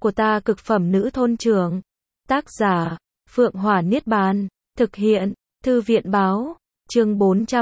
của ta cực phẩm nữ thôn trưởng. Tác giả, Phượng Hỏa Niết Bàn. Thực hiện, Thư viện Báo. Chương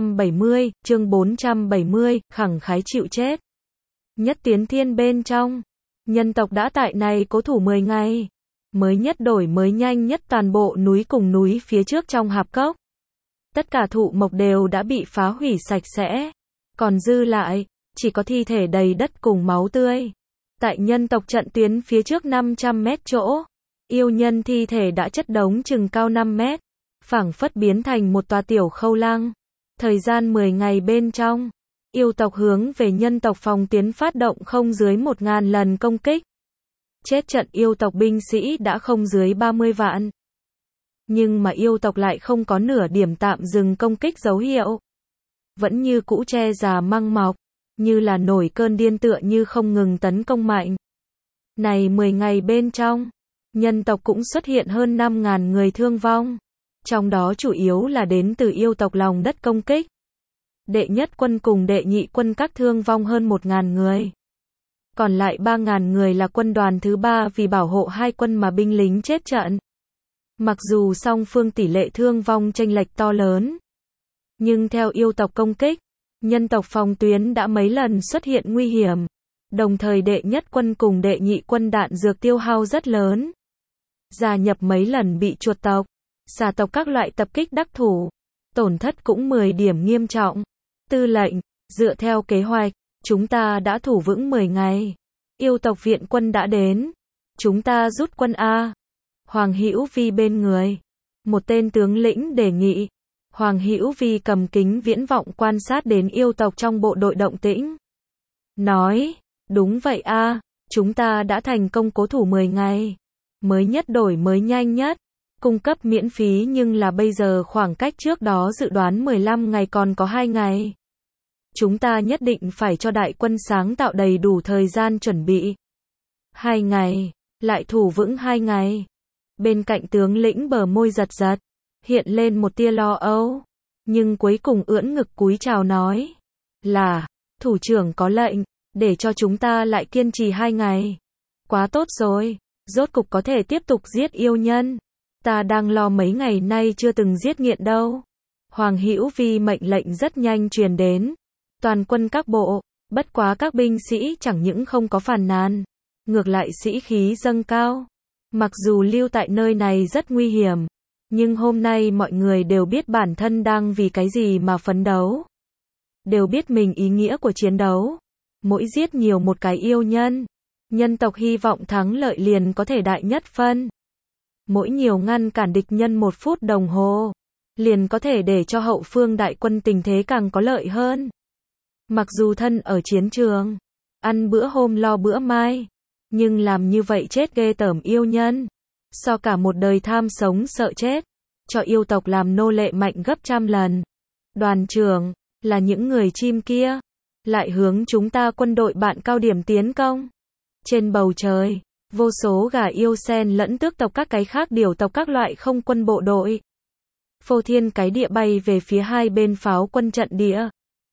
470, khẳng khái chịu chết. Nhất Tiến Thiên bên trong. Nhân tộc đã tại này cố thủ 10 ngày. Mới nhất đổi mới nhanh nhất toàn bộ núi cùng núi phía trước trong hạp cốc. Tất cả thụ mộc đều đã bị phá hủy sạch sẽ. Còn dư lại, chỉ có thi thể đầy đất cùng máu tươi. Tại nhân tộc trận tuyến phía trước 500 mét chỗ, yêu nhân thi thể đã chất đống chừng cao 5 mét, phảng phất biến thành một tòa tiểu khâu lăng. Thời gian 10 ngày bên trong, yêu tộc hướng về nhân tộc phòng tuyến phát động không dưới 1000 lần công kích. Chết trận yêu tộc binh sĩ đã không dưới 30 vạn. Nhưng mà yêu tộc lại không có nửa điểm tạm dừng công kích dấu hiệu. Vẫn như cũ che già măng mọc, như là nổi cơn điên tựa như không ngừng tấn công mạnh. Này 10 ngày bên trong, nhân tộc cũng xuất hiện hơn 5.000 người thương vong. Trong đó chủ yếu là đến từ yêu tộc lòng đất công kích. Đệ nhất quân cùng đệ nhị quân các thương vong hơn 1.000 người. Còn lại 3.000 người là quân đoàn thứ 3 vì bảo hộ hai quân mà binh lính chết trận. Mặc dù song phương tỷ lệ thương vong chênh lệch to lớn, nhưng theo yêu tộc công kích, nhân tộc phòng tuyến đã mấy lần xuất hiện nguy hiểm. Đồng thời đệ nhất quân cùng đệ nhị quân đạn dược tiêu hao rất lớn. Gia nhập mấy lần bị chuột tộc, xà tộc các loại tập kích đắc thủ. Tổn thất cũng 10 điểm nghiêm trọng. Tư lệnh, dựa theo kế hoạch, chúng ta đã thủ vững 10 ngày. Yêu tộc viện quân đã đến. Chúng ta rút quân A. Hoàng Hữu Vi bên người. Một tên tướng lĩnh đề nghị. Hoàng Hữu Vi cầm kính viễn vọng quan sát đến yêu tộc trong bộ đội động tĩnh. Nói, đúng vậy A, chúng ta đã thành công cố thủ 10 ngày. Mới nhất đổi mới nhanh nhất. Cung cấp miễn phí nhưng là bây giờ khoảng cách trước đó dự đoán 15 ngày còn có 2 ngày. Chúng ta nhất định phải cho đại quân sáng tạo đầy đủ thời gian chuẩn bị. 2 ngày, lại thủ vững 2 ngày. Bên cạnh tướng lĩnh bờ môi giật giật, hiện lên một tia lo âu, nhưng cuối cùng ưỡn ngực cúi chào nói là, thủ trưởng có lệnh, để cho chúng ta lại kiên trì 2 ngày. Quá tốt rồi, rốt cục có thể tiếp tục giết yêu nhân. Ta đang lo mấy ngày nay chưa từng giết nghiện đâu. Hoàng Hữu Vi mệnh lệnh rất nhanh truyền đến. Toàn quân các bộ, bất quá các binh sĩ chẳng những không có phàn nàn, ngược lại sĩ khí dâng cao. Mặc dù lưu tại nơi này rất nguy hiểm, nhưng hôm nay mọi người đều biết bản thân đang vì cái gì mà phấn đấu. Đều biết mình ý nghĩa của chiến đấu. Mỗi giết nhiều một cái yêu nhân, nhân tộc hy vọng thắng lợi liền có thể đại nhất phân. Mỗi nhiều ngăn cản địch nhân 1 phút đồng hồ, liền có thể để cho hậu phương đại quân tình thế càng có lợi hơn. Mặc dù thân ở chiến trường, ăn bữa hôm lo bữa mai, nhưng làm như vậy chết ghê tởm yêu nhân. So cả một đời tham sống sợ chết, cho yêu tộc làm nô lệ mạnh gấp trăm lần. Đoàn trưởng, là những người chim kia, lại hướng chúng ta quân đội bạn cao điểm tiến công. Trên bầu trời, vô số gà yêu sen lẫn tước tộc các cái khác điều tộc các loại không quân bộ đội. Phô thiên cái địa bay về phía hai bên pháo quân trận địa.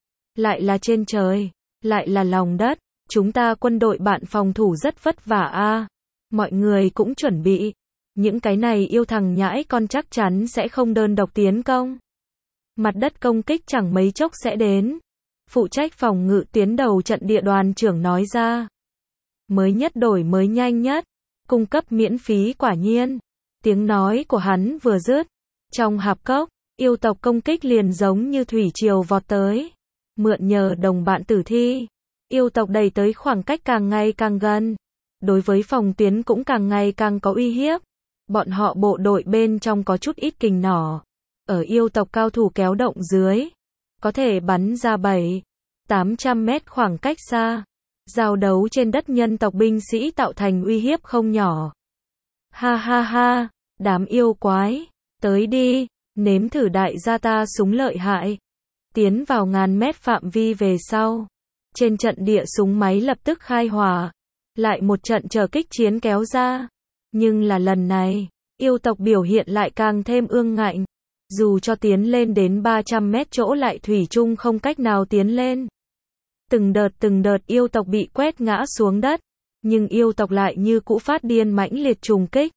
Lại là trên trời, lại là lòng đất, chúng ta quân đội bạn phòng thủ rất vất vả a. Mọi người cũng chuẩn bị, những cái này yêu thằng nhãi con chắc chắn sẽ không đơn độc tiến công. Mặt đất công kích chẳng mấy chốc sẽ đến. Phụ trách phòng ngự tuyến đầu trận địa đoàn trưởng nói ra. Mới nhất đổi mới nhanh nhất, cung cấp miễn phí quả nhiên. Tiếng nói của hắn vừa dứt, trong hạp cốc, yêu tộc công kích liền giống như thủy triều vọt tới. Mượn nhờ đồng bạn tử thi, yêu tộc đẩy tới khoảng cách càng ngày càng gần. Đối với phòng tuyến cũng càng ngày càng có uy hiếp. Bọn họ bộ đội bên trong có chút ít kình nỏ. Ở yêu tộc cao thủ kéo động dưới, có thể bắn ra 700-800 mét khoảng cách xa. Giao đấu trên đất nhân tộc binh sĩ tạo thành uy hiếp không nhỏ. Ha ha ha, đám yêu quái, tới đi, nếm thử đại gia ta súng lợi hại. Tiến vào ngàn mét phạm vi về sau. Trên trận địa súng máy lập tức khai hỏa. Lại một trận chờ kích chiến kéo ra. Nhưng là lần này, yêu tộc biểu hiện lại càng thêm ương ngạnh. Dù cho tiến lên đến 300 mét chỗ lại thủy chung không cách nào tiến lên. Từng đợt yêu tộc bị quét ngã xuống đất. nhưng yêu tộc lại như cũ phát điên mãnh liệt trùng kích.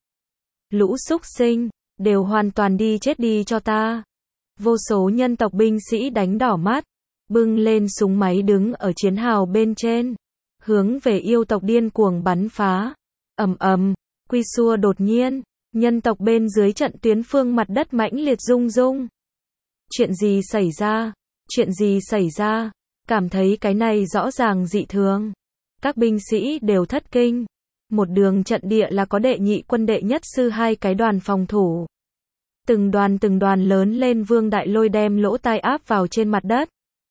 Lũ súc sinh, đều hoàn toàn đi chết đi cho ta. Vô số nhân tộc binh sĩ đánh đỏ mắt, bưng lên súng máy đứng ở chiến hào bên trên, hướng về yêu tộc điên cuồng bắn phá. Ầm ầm, quy xua đột nhiên, nhân tộc bên dưới trận tuyến phương mặt đất mãnh liệt rung rung. Chuyện gì xảy ra? Chuyện gì xảy ra? Cảm thấy cái này rõ ràng dị thường. Các binh sĩ đều thất kinh. Một đường trận địa là có đệ nhị quân đệ nhất sư hai cái đoàn phòng thủ. Từng đoàn lớn lên, Vương Đại Lôi đem lỗ tai áp vào trên mặt đất.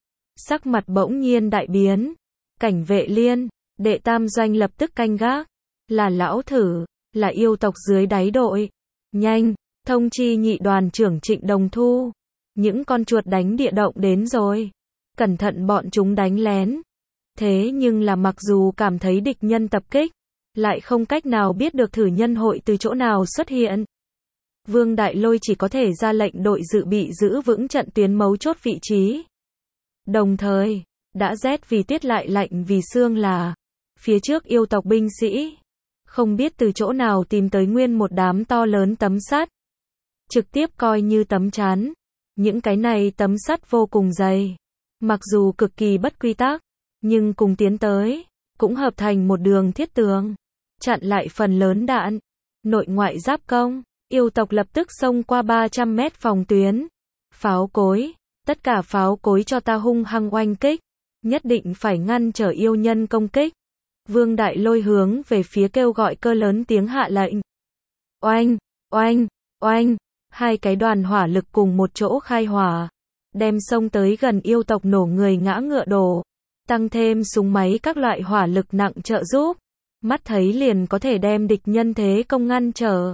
Sắc mặt bỗng nhiên đại biến. Cảnh vệ liên, đệ tam doanh lập tức canh gác. Là lão thử, là yêu tộc dưới đáy đội. Nhanh, thông chi nhị đoàn trưởng Trịnh Đồng Thu. Những con chuột đánh địa động đến rồi. Cẩn thận bọn chúng đánh lén. Thế nhưng là mặc dù cảm thấy địch nhân tập kích, lại không cách nào biết được thử nhân hội từ chỗ nào xuất hiện. Vương Đại Lôi chỉ có thể ra lệnh đội dự bị giữ vững trận tuyến mấu chốt vị trí. Đồng thời, đã rét vì tiết lại lạnh vì xương là phía trước yêu tộc binh sĩ, không biết từ chỗ nào tìm tới nguyên một đám to lớn tấm sắt. Trực tiếp coi như tấm chắn. Những cái này tấm sắt vô cùng dày. Mặc dù cực kỳ bất quy tắc, nhưng cùng tiến tới, cũng hợp thành một đường thiết tường, chặn lại phần lớn đạn. Nội ngoại giáp công, yêu tộc lập tức xông qua 300 mét phòng tuyến. Pháo cối, tất cả pháo cối cho ta hung hăng oanh kích, nhất định phải ngăn trở yêu nhân công kích. Vương Đại Lôi hướng về phía kêu gọi cơ lớn tiếng hạ lệnh. Oanh, oanh, oanh, hai cái đoàn hỏa lực cùng một chỗ khai hỏa, đem xông tới gần yêu tộc nổ người ngã ngựa đổ, tăng thêm súng máy các loại hỏa lực nặng trợ giúp, mắt thấy liền có thể đem địch nhân thế công ngăn trở.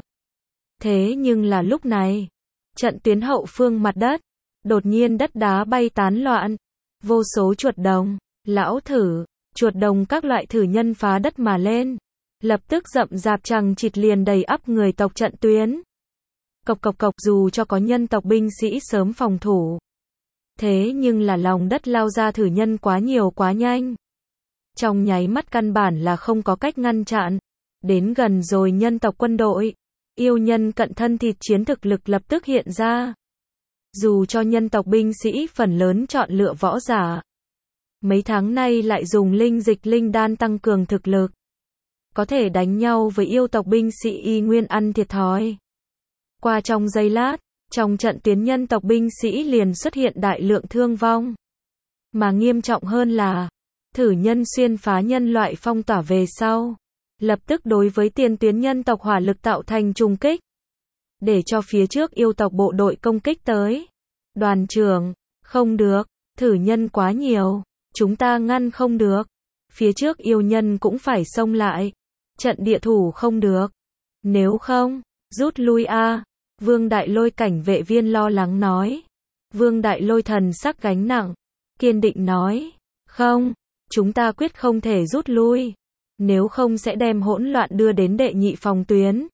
Thế nhưng là lúc này, trận tuyến hậu phương mặt đất, đột nhiên đất đá bay tán loạn, vô số chuột đồng, lão thử, chuột đồng các loại thử nhân phá đất mà lên, lập tức rậm rạp chằng chịt liền đầy ắp người tộc trận tuyến. Cộc cộc cộc, dù cho có nhân tộc binh sĩ sớm phòng thủ, thế nhưng là lòng đất lao ra thử nhân quá nhiều quá nhanh. Trong nháy mắt căn bản là không có cách ngăn chặn. Đến gần rồi nhân tộc quân đội, yêu nhân cận thân thịt chiến thực lực lập tức hiện ra. Dù cho nhân tộc binh sĩ phần lớn chọn lựa võ giả, mấy tháng nay lại dùng linh dịch linh đan tăng cường thực lực, có thể đánh nhau với yêu tộc binh sĩ y nguyên ăn thiệt thòi. Qua trong giây lát, trong trận tuyến nhân tộc binh sĩ liền xuất hiện đại lượng thương vong. Mà nghiêm trọng hơn là, thử nhân xuyên phá nhân loại phong tỏa về sau, lập tức đối với tiền tuyến nhân tộc hỏa lực tạo thành trùng kích, để cho phía trước yêu tộc bộ đội công kích tới. Đoàn trưởng, không được, thử nhân quá nhiều, chúng ta ngăn không được. Phía trước yêu nhân cũng phải xông lại, trận địa thủ không được. Nếu không, rút lui a. Vương Đại Lôi cảnh vệ viên lo lắng nói. Vương Đại Lôi thần sắc gánh nặng, kiên định nói, không, chúng ta quyết không thể rút lui, nếu không sẽ đem hỗn loạn đưa đến đệ nhị phòng tuyến.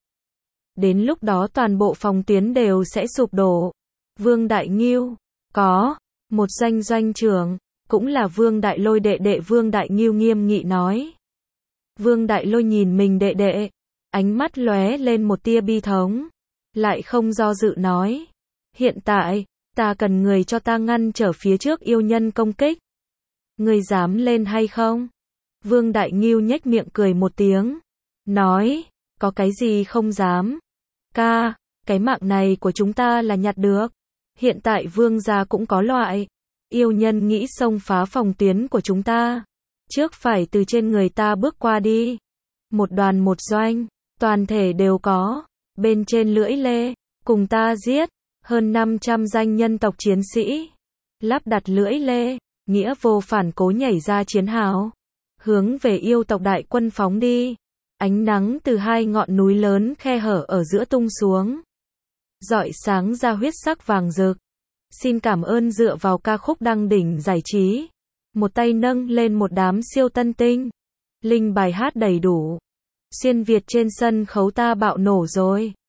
Đến lúc đó toàn bộ phòng tuyến đều sẽ sụp đổ. Vương Đại Ngưu, có, một doanh trưởng, cũng là Vương Đại Lôi đệ đệ Vương Đại Ngưu nghiêm nghị nói. Vương Đại Lôi nhìn mình đệ đệ, ánh mắt lóe lên một tia bi thống, lại không do dự nói, hiện tại, ta cần người cho ta ngăn trở phía trước yêu nhân công kích. Người dám lên hay không? Vương Đại Ngưu nhếch miệng cười một tiếng, nói, có cái gì không dám? Ca, cái mạng này của chúng ta là nhặt được. Hiện tại Vương gia cũng có loại yêu nhân nghĩ xông phá phòng tuyến của chúng ta, trước phải từ trên người ta bước qua đi. Một đoàn một doanh, toàn thể đều có, bên trên lưỡi lê, cùng ta giết, hơn 500 danh nhân tộc chiến sĩ, lắp đặt lưỡi lê, nghĩa vô phản cố nhảy ra chiến hào, hướng về yêu tộc đại quân phóng đi. Ánh nắng từ hai ngọn núi lớn khe hở ở giữa tung xuống, rọi sáng ra huyết sắc vàng rực. Xin cảm ơn dựa vào ca khúc đăng đỉnh giải trí, một tay nâng lên một đám siêu tân tinh, linh bài hát đầy đủ. Xuyên Việt trên sân khấu ta bạo nổ rồi.